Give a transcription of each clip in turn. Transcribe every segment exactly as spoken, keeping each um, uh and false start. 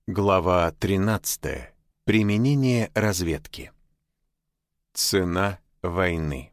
Глава тринадцатая. Применение разведки. Цена войны.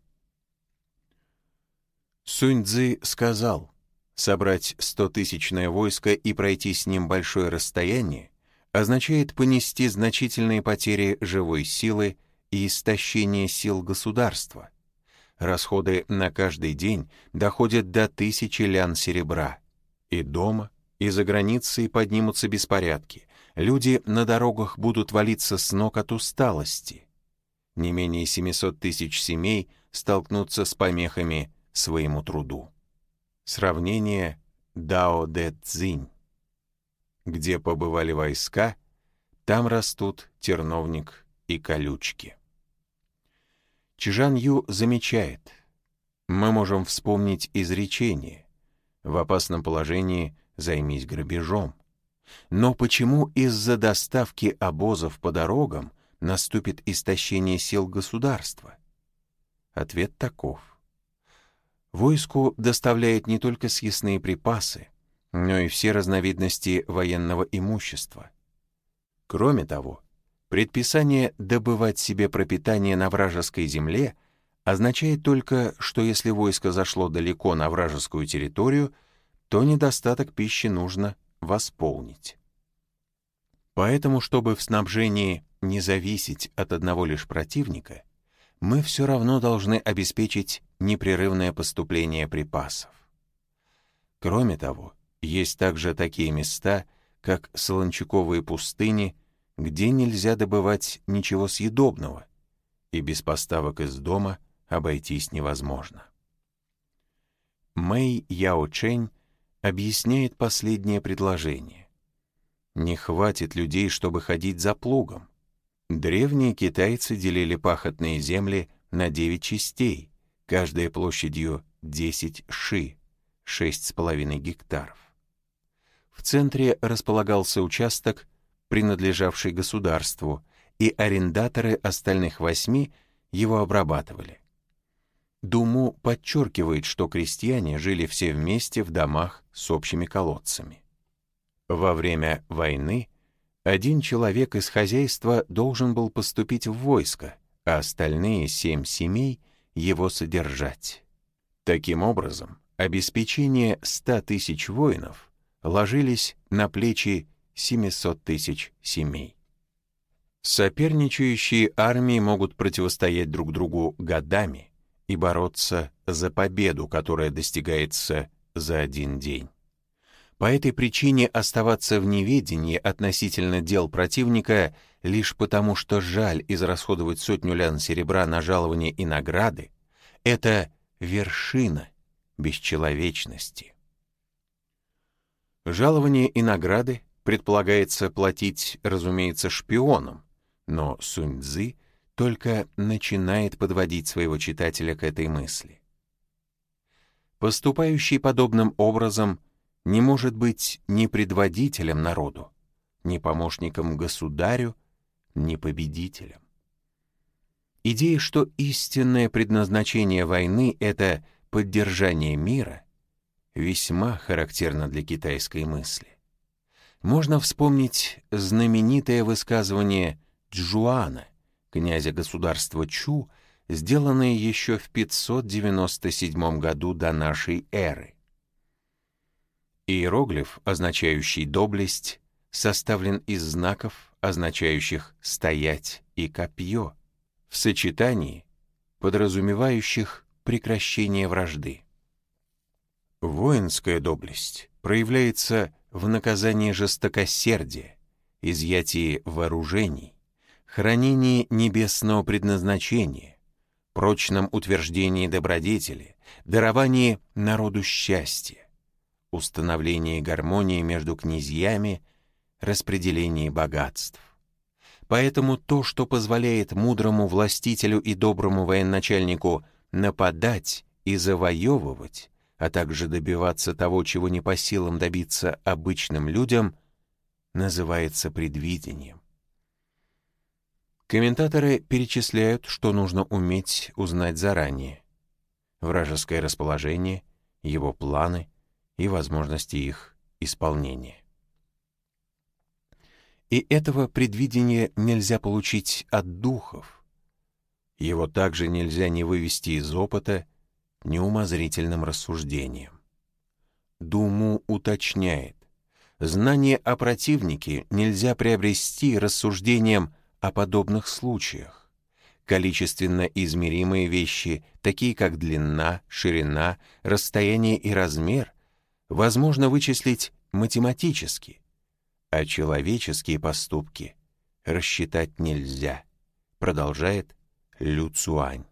Сунь-Цзы сказал, собрать стотысячное войско и пройти с ним большое расстояние означает понести значительные потери живой силы и истощение сил государства. Расходы на каждый день доходят до тысячи лян серебра. И дома, и за границей поднимутся беспорядки. Люди на дорогах будут валиться с ног от усталости. Не менее семисот тысяч семей столкнутся с помехами своему труду. Сравнение Дао Дэ Цзинь. Где побывали войска, там растут терновник и колючки. Чжан Ю замечает, мы можем вспомнить изречение: в опасном положении займись грабежом. Но почему из-за доставки обозов по дорогам наступит истощение сил государства? Ответ таков. Войску доставляет не только съестные припасы, но и все разновидности военного имущества. Кроме того, предписание добывать себе пропитание на вражеской земле означает только, что если войско зашло далеко на вражескую территорию, то недостаток пищи нужно восполнить. Поэтому, чтобы в снабжении не зависеть от одного лишь противника, мы все равно должны обеспечить непрерывное поступление припасов. Кроме того, есть также такие места, как солончаковые пустыни, где нельзя добывать ничего съедобного, и без поставок из дома обойтись невозможно. Мэй Яо Чэнь объясняет последнее предложение. Не хватит людей, чтобы ходить за плугом. Древние китайцы делили пахотные земли на девять частей, каждая площадью десять ши, шесть с половиной гектаров. В центре располагался участок, принадлежавший государству, и арендаторы остальных восьми его обрабатывали. Думу подчеркивает, что крестьяне жили все вместе в домах с общими колодцами. Во время войны один человек из хозяйства должен был поступить в войско, а остальные семь семей его содержать. Таким образом, обеспечение ста тысяч воинов ложились на плечи семисот тысяч семей. Соперничающие армии могут противостоять друг другу годами и бороться за победу, которая достигается за один день. По этой причине оставаться в неведении относительно дел противника лишь потому, что жаль израсходовать сотню лян серебра на жалования и награды — это вершина бесчеловечности. Жалования и награды предполагается платить, разумеется, шпионам, но Сунь-Цзы только начинает подводить своего читателя к этой мысли. Поступающий подобным образом не может быть ни предводителем народу, ни помощником государю, ни победителем. Идея, что истинное предназначение войны — это поддержание мира, весьма характерна для китайской мысли. Можно вспомнить знаменитое высказывание Чжуана, князя государства Чу, сделанное еще в пятьсот девяносто седьмом году до нашей эры. Иероглиф, означающий доблесть, составлен из знаков, означающих «стоять» и «копье», в сочетании, подразумевающих прекращение вражды. Воинская доблесть проявляется в наказании жестокосердия, изъятии вооружений, хранении небесного предназначения, прочном утверждении добродетели, даровании народу счастья, установлении гармонии между князьями, распределении богатств. Поэтому то, что позволяет мудрому властителю и доброму военачальнику нападать и завоевывать, а также добиваться того, чего не по силам добиться обычным людям, называется предвидением. Комментаторы перечисляют, что нужно уметь узнать заранее: вражеское расположение, его планы и возможности их исполнения. И этого предвидения нельзя получить от духов. Его также нельзя ни вывести из опыта, ни умозрительным рассуждением. Думу уточняет: знание о противнике нельзя приобрести рассуждением о подобных случаях. Количественно измеримые вещи, такие как длина, ширина, расстояние и размер, возможно вычислить математически, а человеческие поступки рассчитать нельзя, продолжает Лю Цюань.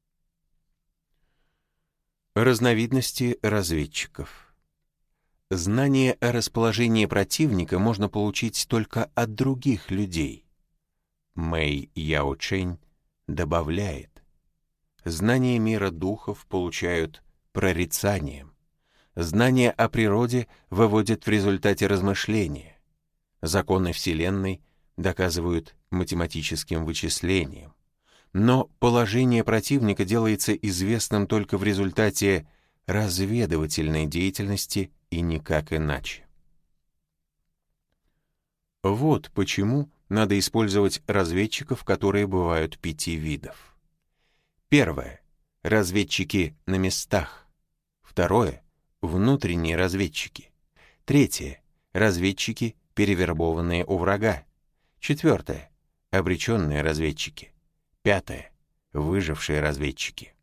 Разновидности разведчиков. Знание о расположении противника можно получить только от других людей. Мэй Яочень добавляет: знание мира духов получают прорицанием. Знание о природе выводят в результате размышления. Законы Вселенной доказывают математическим вычислением. Но положение противника делается известным только в результате разведывательной деятельности и никак иначе. Вот почему надо использовать разведчиков, которые бывают пяти видов. Первое — разведчики на местах. Второе — внутренние разведчики. Третье — разведчики, перевербованные у врага. Четвертое — обреченные разведчики. Пятое — выжившие разведчики.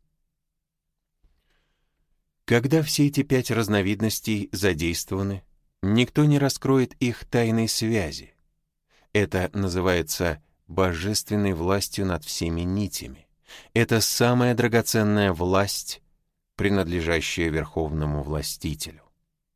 Когда все эти пять разновидностей задействованы, никто не раскроет их тайной связи. Это называется божественной властью над всеми нитями. Это самая драгоценная власть, принадлежащая Верховному Властителю.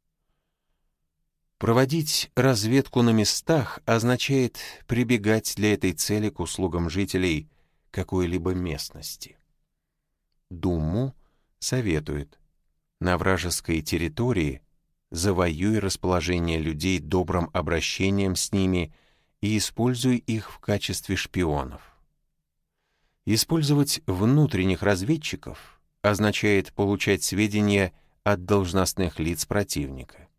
Проводить разведку на местах означает прибегать для этой цели к услугам жителей какой-либо местности. Думу советует: на вражеской территории завоюй расположение людей добрым обращением с ними и используй их в качестве шпионов. Использовать внутренних разведчиков означает получать сведения от должностных лиц противника.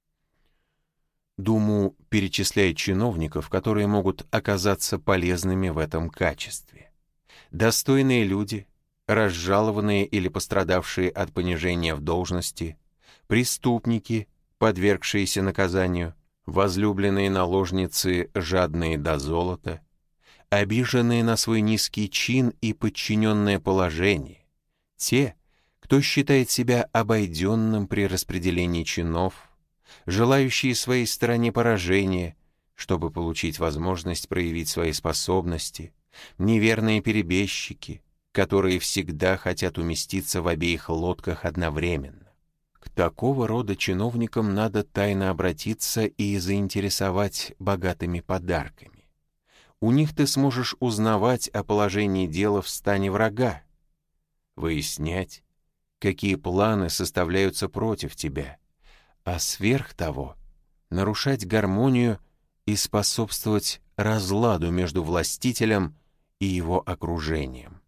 Думу перечисляет чиновников, которые могут оказаться полезными в этом качестве. Достойные люди, разжалованные или пострадавшие от понижения в должности, преступники, подвергшиеся наказанию, возлюбленные наложницы, жадные до золота, обиженные на свой низкий чин и подчиненное положение, те, кто считает себя обойденным при распределении чинов, желающие своей стороне поражения, чтобы получить возможность проявить свои способности, неверные перебежчики, которые всегда хотят уместиться в обеих лодках одновременно. К такого рода чиновникам надо тайно обратиться и заинтересовать богатыми подарками. У них ты сможешь узнавать о положении дела в стане врага, выяснять, какие планы составляются против тебя, а сверх того нарушать гармонию и способствовать разладу между властителем и его окружением.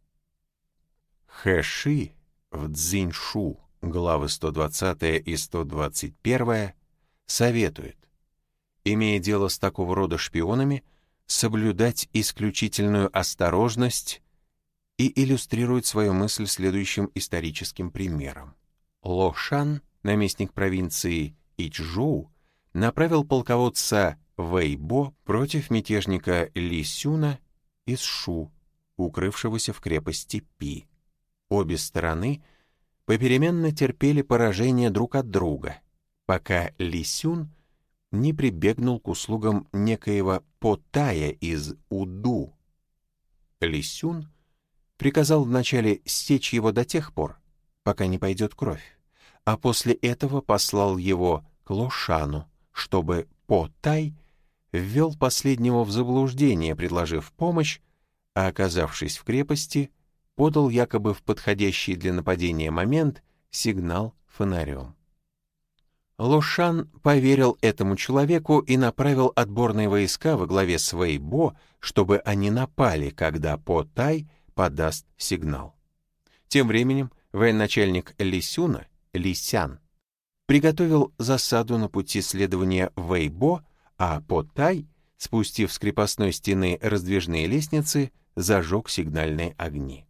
Хэши в Цзиньшу, главы сто двадцатая и сто двадцать первая, советует, имея дело с такого рода шпионами, соблюдать исключительную осторожность, и иллюстрирует свою мысль следующим историческим примером. Ло Шан, наместник провинции Ичжоу, направил полководца Вэйбо против мятежника Ли Сюна из Шу, укрывшегося в крепости Пи. Обе стороны попеременно терпели поражение друг от друга, пока Ли Сюн не прибегнул к услугам некоего Потая из Уду. Ли Сюн приказал вначале сечь его до тех пор, пока не пойдет кровь, а после этого послал его к Ло Шану, чтобы Потай ввел последнего в заблуждение, предложив помощь, а, оказавшись в крепости, подал якобы в подходящий для нападения момент сигнал фонарем. Ло Шан поверил этому человеку и направил отборные войска во главе с Вэйбо, чтобы они напали, когда Потай подаст сигнал. Тем временем военачальник Ли Сюна, Ли Сян, приготовил засаду на пути следования Вэйбо, а Потай спустив с крепостной стены раздвижные лестницы, зажег сигнальные огни.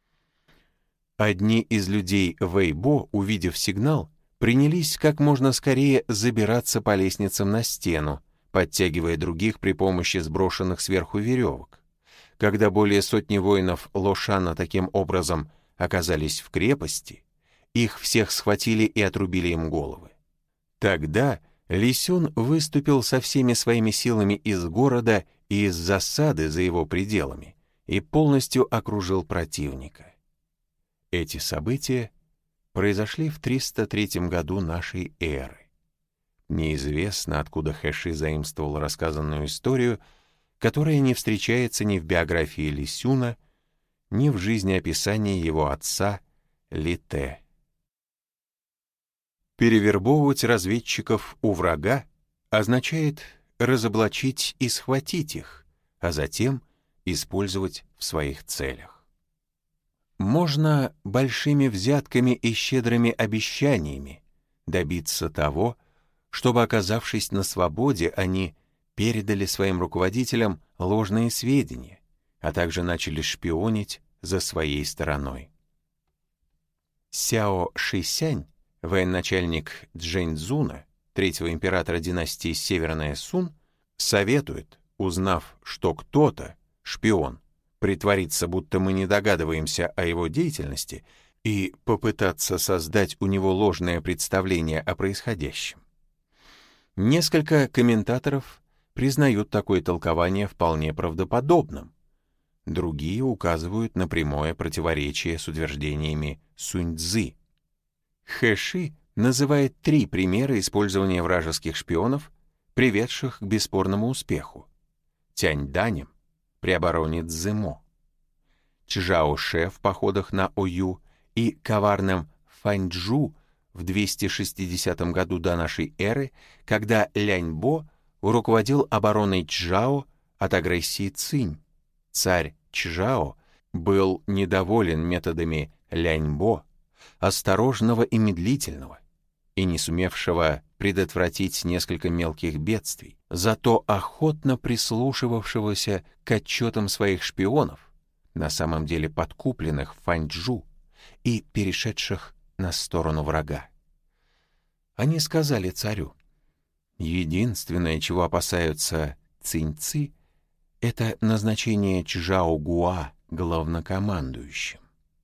Одни из людей Вэйбо, увидев сигнал, принялись как можно скорее забираться по лестницам на стену, подтягивая других при помощи сброшенных сверху веревок. Когда более сотни воинов Лошана таким образом оказались в крепости, их всех схватили и отрубили им головы. Тогда Лисюн выступил со всеми своими силами из города и из засады за его пределами и полностью окружил противника. Эти события произошли в триста третьем году нашей эры. Неизвестно, откуда Хэши заимствовал рассказанную историю, которая не встречается ни в биографии Лисюна, ни в жизнеописании его отца Лите. Перевербовывать разведчиков у врага означает разоблачить и схватить их, а затем использовать в своих целях. Можно большими взятками и щедрыми обещаниями добиться того, чтобы, оказавшись на свободе, они передали своим руководителям ложные сведения, а также начали шпионить за своей стороной. Сяо Шисянь, военачальник Джэньцзуна, третьего императора династии Северная Сун, советует, узнав, что кто-то, шпион, притвориться, будто мы не догадываемся о его деятельности, и попытаться создать у него ложное представление о происходящем. Несколько комментаторов признают такое толкование вполне правдоподобным. Другие указывают на прямое противоречие с утверждениями Сунь-цзы. Хэши называет три примера использования вражеских шпионов, приведших к бесспорному успеху. Тяньданем при обороне Цзымо, Чжао-ше в походах на Ою и коварным Фанчжу в двести шестидесятом году до нашей эры, когда Ляньбо руководил обороной Чжао от агрессии Цинь. Царь Чжао был недоволен методами Ляньбо, осторожного и медлительного, и не сумевшего предотвратить несколько мелких бедствий, зато охотно прислушивавшегося к отчетам своих шпионов, на самом деле подкупленных Фанчжу и перешедших на сторону врага. Они сказали царю: единственное, чего опасаются циньцы, это назначение Чжао-Гуа главнокомандующим.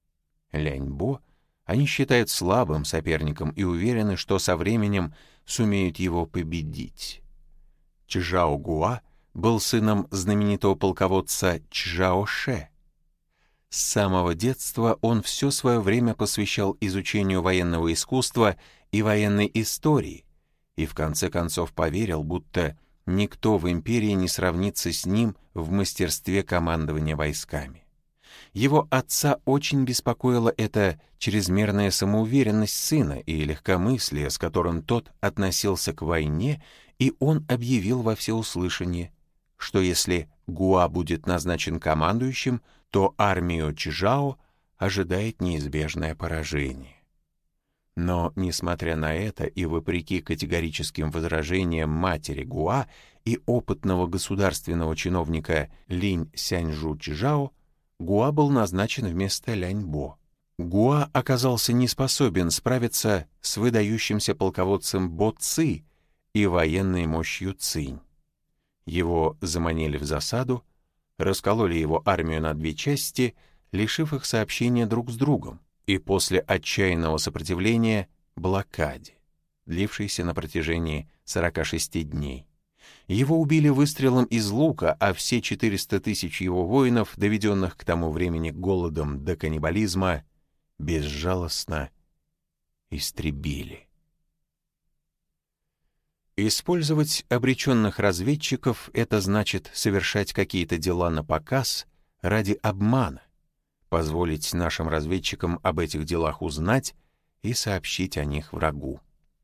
Ляньбо они считают слабым соперником и уверены, что со временем сумеют его победить. Чжао-Гуа был сыном знаменитого полководца Чжао-ше. С самого детства он все свое время посвящал изучению военного искусства и военной истории, и в конце концов поверил, будто никто в империи не сравнится с ним в мастерстве командования войсками. Его отца очень беспокоила эта чрезмерная самоуверенность сына и легкомыслие, с которым тот относился к войне, и он объявил во всеуслышание, что если Гуа будет назначен командующим, то армию Чжао ожидает неизбежное поражение. Но, несмотря на это и вопреки категорическим возражениям матери Гуа и опытного государственного чиновника Линь Сяньжу Чжао, Гуа был назначен вместо Ляньбо. Гуа оказался не способен справиться с выдающимся полководцем Бо Ци и военной мощью Цинь. Его заманили в засаду, раскололи его армию на две части, лишив их сообщения друг с другом, и после отчаянного сопротивления блокаде, длившейся на протяжении сорока шести дней. Его убили выстрелом из лука, а все четыреста тысяч его воинов, доведенных к тому времени голодом до каннибализма, безжалостно истребили. Использовать обреченных разведчиков — это значит совершать какие-то дела на показ ради обмана, позволить нашим разведчикам об этих делах узнать и сообщить о них врагу.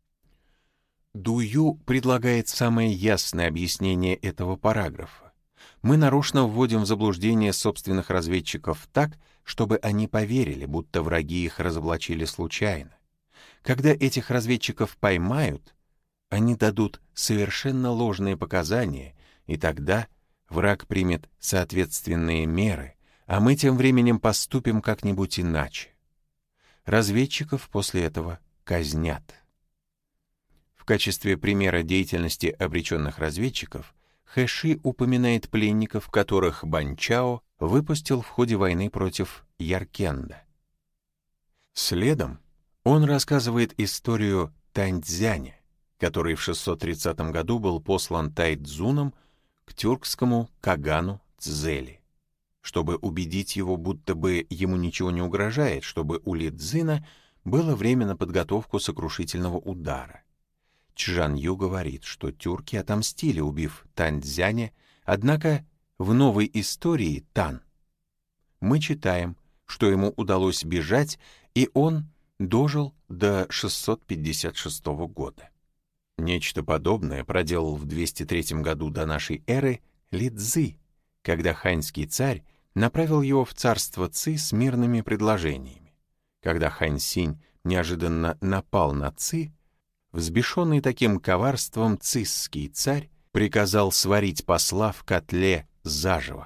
Дую предлагает самое ясное объяснение этого параграфа. Мы нарочно вводим в заблуждение собственных разведчиков так, чтобы они поверили, будто враги их разоблачили случайно. Когда этих разведчиков поймают, они дадут совершенно ложные показания и тогда враг примет соответственные меры, а мы тем временем поступим как-нибудь иначе. Разведчиков после этого казнят. В качестве примера деятельности обреченных разведчиков Хэши упоминает пленников, которых Банчао выпустил в ходе войны против Яркенда. Следом он рассказывает историю Таньцзяня, который в шестьсот тридцатом году был послан Тайцзуном к тюркскому кагану Цзели, чтобы убедить его, будто бы ему ничего не угрожает, чтобы у Ли Цзина было время на подготовку сокрушительного удара. Чжан Ю говорит, что тюрки отомстили, убив Таньцзяня, однако в новой истории Тан мы читаем, что ему удалось бежать, и он дожил до шестьсот пятьдесят шестого года. Нечто подобное проделал в двести третьем году до нашей эры Ли Цзи, когда ханьский царь направил его в царство Ци с мирными предложениями. Когда Хань Синь неожиданно напал на Ци, взбешенный таким коварством цисский царь приказал сварить посла в котле заживо.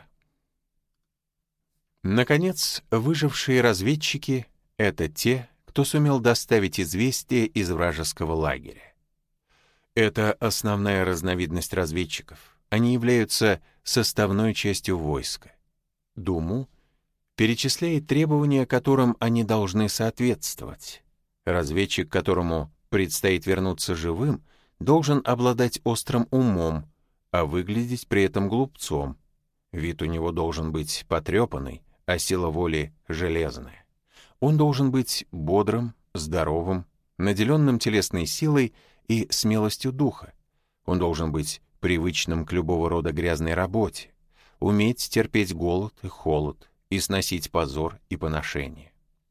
Наконец, выжившие разведчики — это те, кто сумел доставить известие из вражеского лагеря. Это основная разновидность разведчиков. Они являются составной частью войска. Думу перечисляет требования, которым они должны соответствовать. Разведчик, которому предстоит вернуться живым, должен обладать острым умом, а выглядеть при этом глупцом. Вид у него должен быть потрепанный, а сила воли железная. Он должен быть бодрым, здоровым, наделенным телесной силой и смелостью духа. Он должен быть привычным к любого рода грязной работе, уметь терпеть голод и холод и сносить позор и поношение.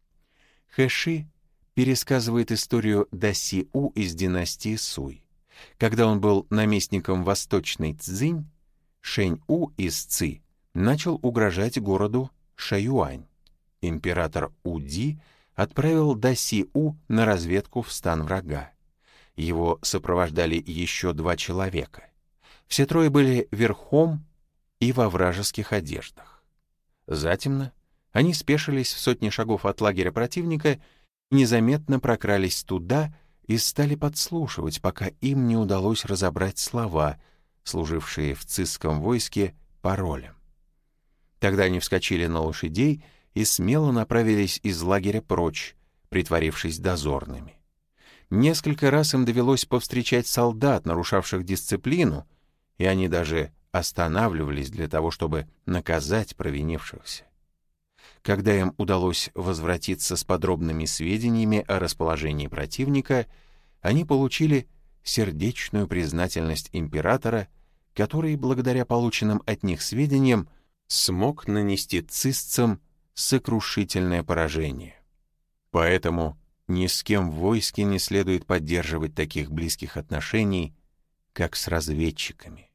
Хэши пересказывает историю Даси-У из династии Суй. Когда он был наместником Восточной Цзинь, Шэнь-У из Ци начал угрожать городу Шаюань. Император Уди отправил Даси-У на разведку в стан врага. Его сопровождали еще два человека. Все трое были верхом и во вражеских одеждах. Затемно они спешились в сотни шагов от лагеря противника, незаметно прокрались туда и стали подслушивать, пока им не удалось разобрать слова, служившие в цисском войске паролем. Тогда они вскочили на лошадей и смело направились из лагеря прочь, притворившись дозорными. Несколько раз им довелось повстречать солдат, нарушавших дисциплину, и они даже останавливались для того, чтобы наказать провинившихся. Когда им удалось возвратиться с подробными сведениями о расположении противника, они получили сердечную признательность императора, который, благодаря полученным от них сведениям, смог нанести цисцам сокрушительное поражение. Поэтому ни с кем в войске не следует поддерживать таких близких отношений, как с разведчиками.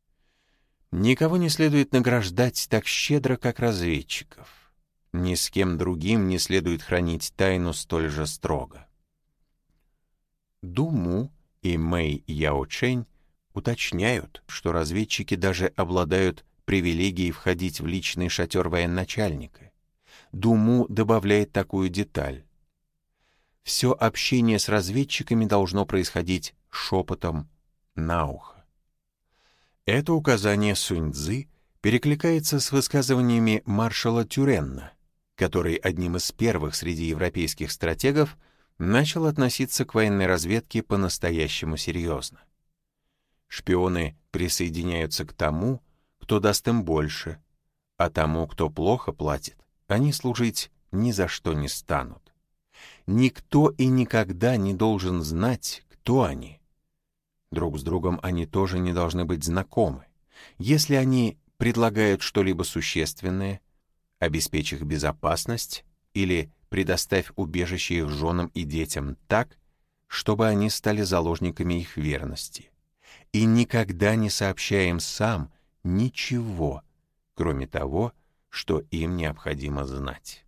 Никого не следует награждать так щедро, как разведчиков. Ни с кем другим не следует хранить тайну столь же строго. Думу и Мэй Яочэнь уточняют, что разведчики даже обладают привилегией входить в личный шатер военачальника. Думу добавляет такую деталь. Все общение с разведчиками должно происходить шепотом на ухо. Это указание Сунь-Цзы перекликается с высказываниями маршала Тюренна, который одним из первых среди европейских стратегов начал относиться к военной разведке по-настоящему серьезно. Шпионы присоединяются к тому, кто даст им больше, а тому, кто плохо платит, они служить ни за что не станут. Никто и никогда не должен знать, кто они. Друг с другом они тоже не должны быть знакомы. Если они предлагают что-либо существенное, обеспечь их безопасность или предоставь убежище их женам и детям так, чтобы они стали заложниками их верности. И никогда не сообщай им сам ничего, кроме того, что им необходимо знать.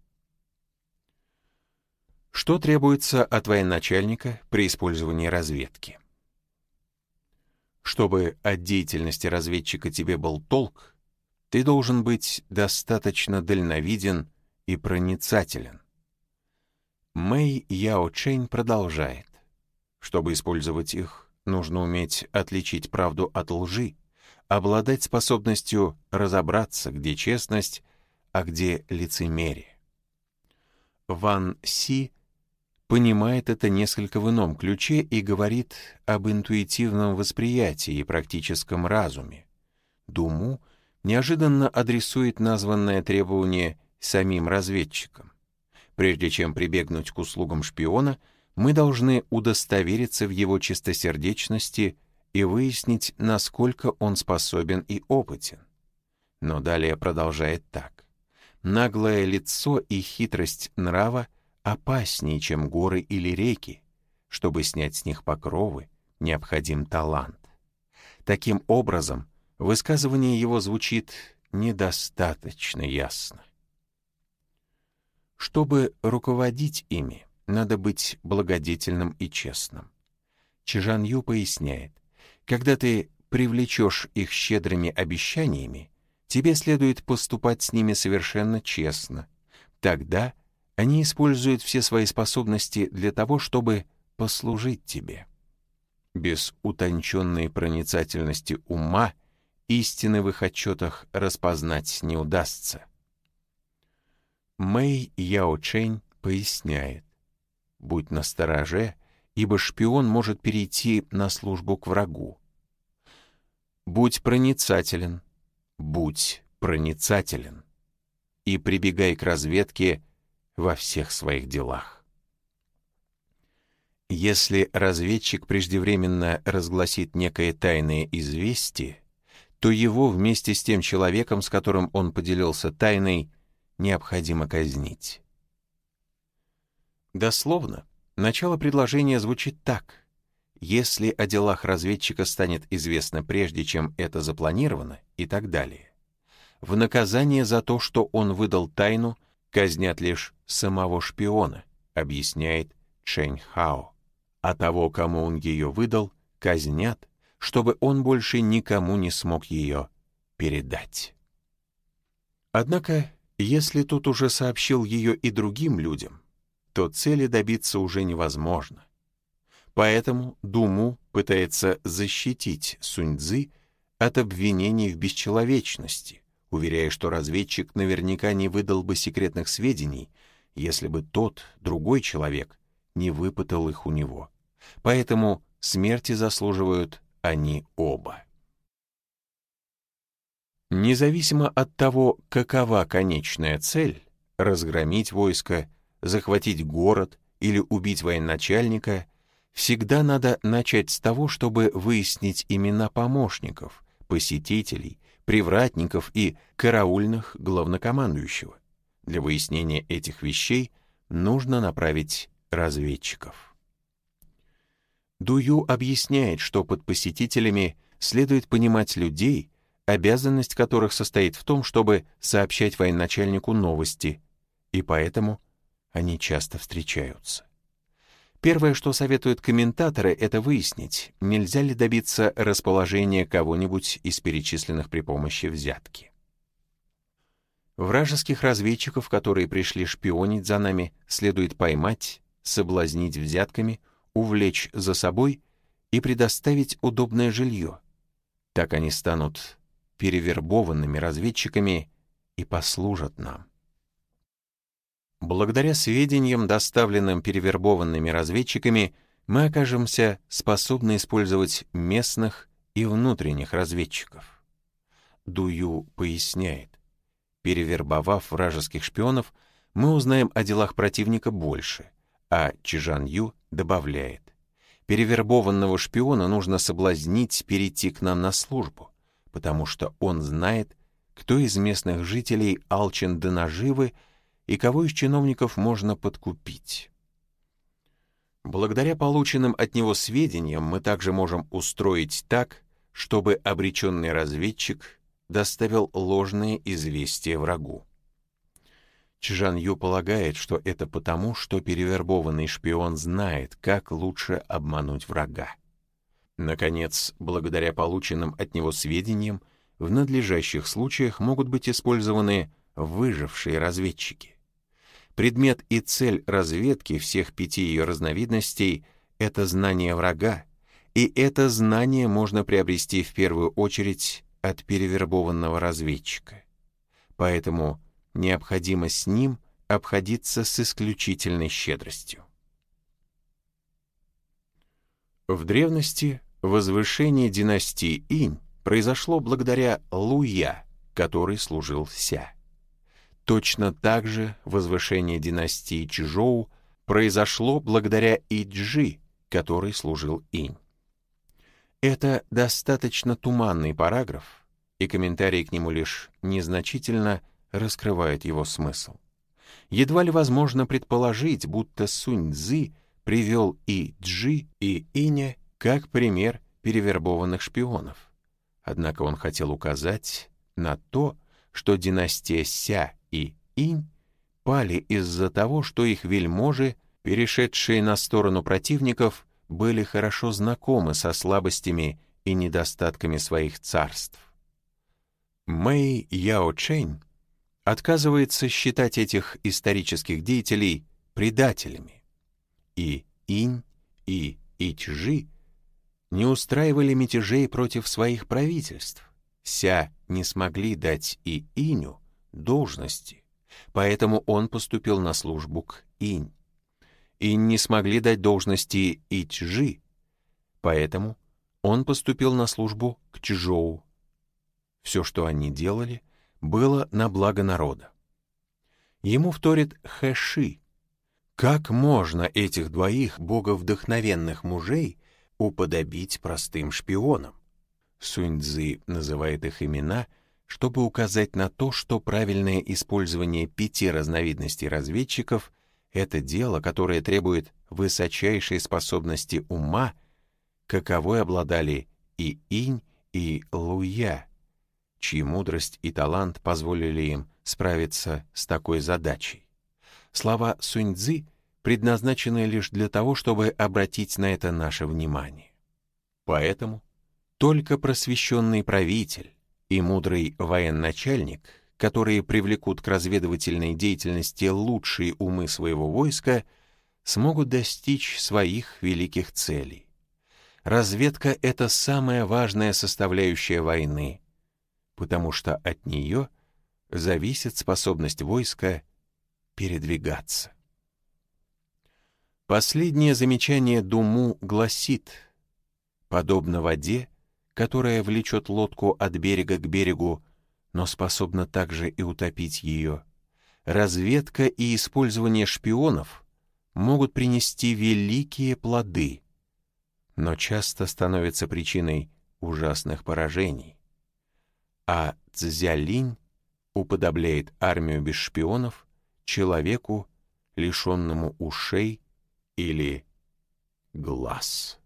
Что требуется от военачальника при использовании разведки? Чтобы от деятельности разведчика тебе был толк, ты должен быть достаточно дальновиден и проницателен. Мэй Яо Чэнь продолжает. Чтобы использовать их, нужно уметь отличить правду от лжи, обладать способностью разобраться, где честность, а где лицемерие. Ван Си понимает это несколько в ином ключе и говорит об интуитивном восприятии и практическом разуме. Думу неожиданно адресует названное требование самим разведчикам. Прежде чем прибегнуть к услугам шпиона, мы должны удостовериться в его чистосердечности и выяснить, насколько он способен и опытен. Но далее продолжает так. Наглое лицо и хитрость нрава опаснее, чем горы или реки. Чтобы снять с них покровы, необходим талант. Таким образом, высказывание его звучит недостаточно ясно. Чтобы руководить ими, надо быть благодетельным и честным. Чжан Ю поясняет, когда ты привлечешь их щедрыми обещаниями, тебе следует поступать с ними совершенно честно. Тогда они используют все свои способности для того, чтобы послужить тебе. Без утонченной проницательности ума истины в их отчетах распознать не удастся. Мэй Яо Чэнь поясняет, будь настороже, ибо шпион может перейти на службу к врагу. Будь проницателен, будь проницателен и прибегай к разведке во всех своих делах. Если разведчик преждевременно разгласит некое тайное известие, то его вместе с тем человеком, с которым он поделился тайной, необходимо казнить. Дословно, начало предложения звучит так. Если о делах разведчика станет известно прежде, чем это запланировано, и так далее. В наказание за то, что он выдал тайну, казнят лишь самого шпиона, объясняет Чэнь Хао. А того, кому он ее выдал, казнят, чтобы он больше никому не смог ее передать. Однако, если тот уже сообщил ее и другим людям, то цели добиться уже невозможно. Поэтому Думу пытается защитить Сунь-Цзы от обвинений в бесчеловечности, уверяя, что разведчик наверняка не выдал бы секретных сведений, если бы тот, другой человек, не выпытал их у него. Поэтому смерти заслуживают они оба. Независимо от того, какова конечная цель — разгромить войско, захватить город или убить военачальника — всегда надо начать с того, чтобы выяснить имена помощников, посетителей, привратников и караульных главнокомандующего. Для выяснения этих вещей нужно направить разведчиков. Дую объясняет, что под посетителями следует понимать людей, обязанность которых состоит в том, чтобы сообщать военачальнику новости, и поэтому они часто встречаются. Первое, что советуют комментаторы, это выяснить, нельзя ли добиться расположения кого-нибудь из перечисленных при помощи взятки. Вражеских разведчиков, которые пришли шпионить за нами, следует поймать, соблазнить взятками, увлечь за собой и предоставить удобное жилье. Так они станут перевербованными разведчиками и послужат нам. Благодаря сведениям, доставленным перевербованными разведчиками, мы окажемся способны использовать местных и внутренних разведчиков. Дую поясняет, перевербовав вражеских шпионов, мы узнаем о делах противника больше, а Чжан Ю добавляет, перевербованного шпиона нужно соблазнить перейти к нам на службу, потому что он знает, кто из местных жителей алчен до наживы и кого из чиновников можно подкупить. Благодаря полученным от него сведениям мы также можем устроить так, чтобы обреченный разведчик доставил ложные известия врагу. Чжан Ю полагает, что это потому, что перевербованный шпион знает, как лучше обмануть врага. Наконец, благодаря полученным от него сведениям, в надлежащих случаях могут быть использованы выжившие разведчики. Предмет и цель разведки всех пяти ее разновидностей — это знание врага, и это знание можно приобрести в первую очередь от перевербованного разведчика. Поэтому необходимо с ним обходиться с исключительной щедростью. В древности возвышение династии Инь произошло благодаря Луя, который служил Ся. Точно так же возвышение династии Чжоу произошло благодаря Иджи, который служил Инь. Это достаточно туманный параграф, и комментарии к нему лишь незначительно раскрывают его смысл. Едва ли возможно предположить, будто Сунь-Цзы привел и Джи, и Иня как пример перевербованных шпионов. Однако он хотел указать на то, что династия Ся и Инь пали из-за того, что их вельможи, перешедшие на сторону противников, были хорошо знакомы со слабостями и недостатками своих царств. Мэй Яо Чэнь отказывается считать этих исторических деятелей предателями. И Инь, и Ичжи не устраивали мятежей против своих правительств. Ся не смогли дать и Иню должности, поэтому он поступил на службу к Инь. Инь не смогли дать должности Ичжи, поэтому он поступил на службу к Чжоу. Все, что они делали, было на благо народа. Ему вторит Хэши. Как можно этих двоих боговдохновенных мужей уподобить простым шпионам? Сунь-Цзы называет их имена, чтобы указать на то, что правильное использование пяти разновидностей разведчиков — это дело, которое требует высочайшей способности ума, каковой обладали и Инь, и Луя, чьи мудрость и талант позволили им справиться с такой задачей. Слова Сунь-Цзы предназначены лишь для того, чтобы обратить на это наше внимание. Поэтому только просвещенный правитель и мудрый военачальник, которые привлекут к разведывательной деятельности лучшие умы своего войска, смогут достичь своих великих целей. Разведка — это самая важная составляющая войны, потому что от нее зависит способность войска передвигаться. Последнее замечание Думу гласит: подобно воде, которая влечет лодку от берега к берегу, но способна также и утопить ее, разведка и использование шпионов могут принести великие плоды, но часто становятся причиной ужасных поражений. А Цзялинь уподобляет армию без шпионов человеку, лишенному ушей или глаз.